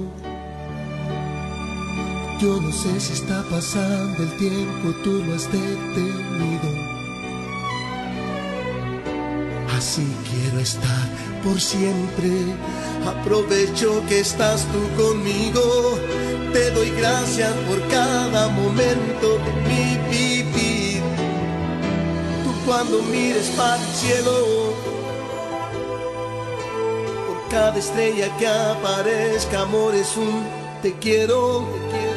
Speaker 8: Yo no sé si está pasando el tiempo, tú lo has detenido. Así quiero estar por siempre. Aprovecho que estás tú conmigo. Te doy gracias por cada momento de mi vivir. Tú cuando mires para el cielo, por cada estrella que aparezca, amor, es un te quiero, te quiero.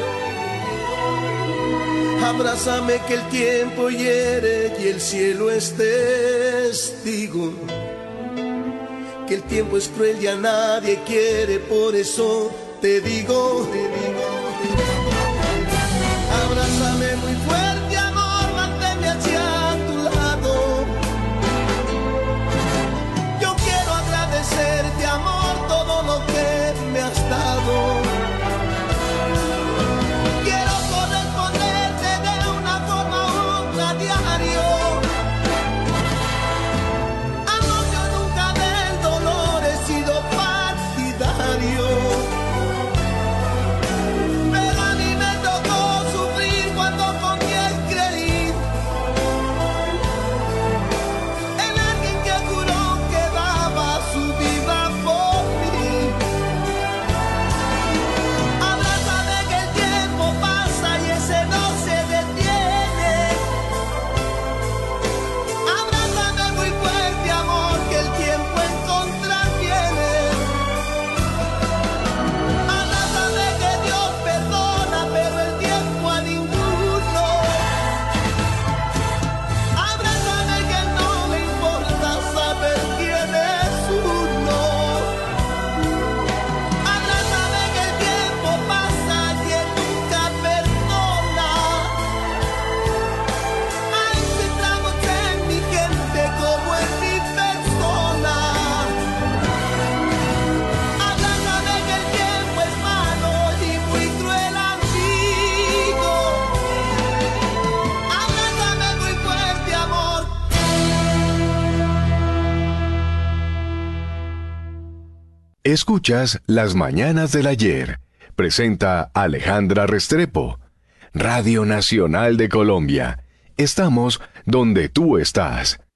Speaker 8: Abrázame que el tiempo hiere y el cielo es testigo. Que el tiempo es cruel y a nadie quiere, por eso te digo, te digo, te digo. Abrázame muy fuerte, amor, manténme hacia tu lado. Yo quiero agradecerte, amor, todo lo que me has dado. Quiero corresponderte de una forma u otra diario. Amor, yo nunca del dolor he sido partidario. Pero a mí me tocó sufrir cuando
Speaker 1: Escuchas Las Mañanas del Ayer. Presenta Alejandra Restrepo. Radio Nacional de Colombia. Estamos donde tú estás.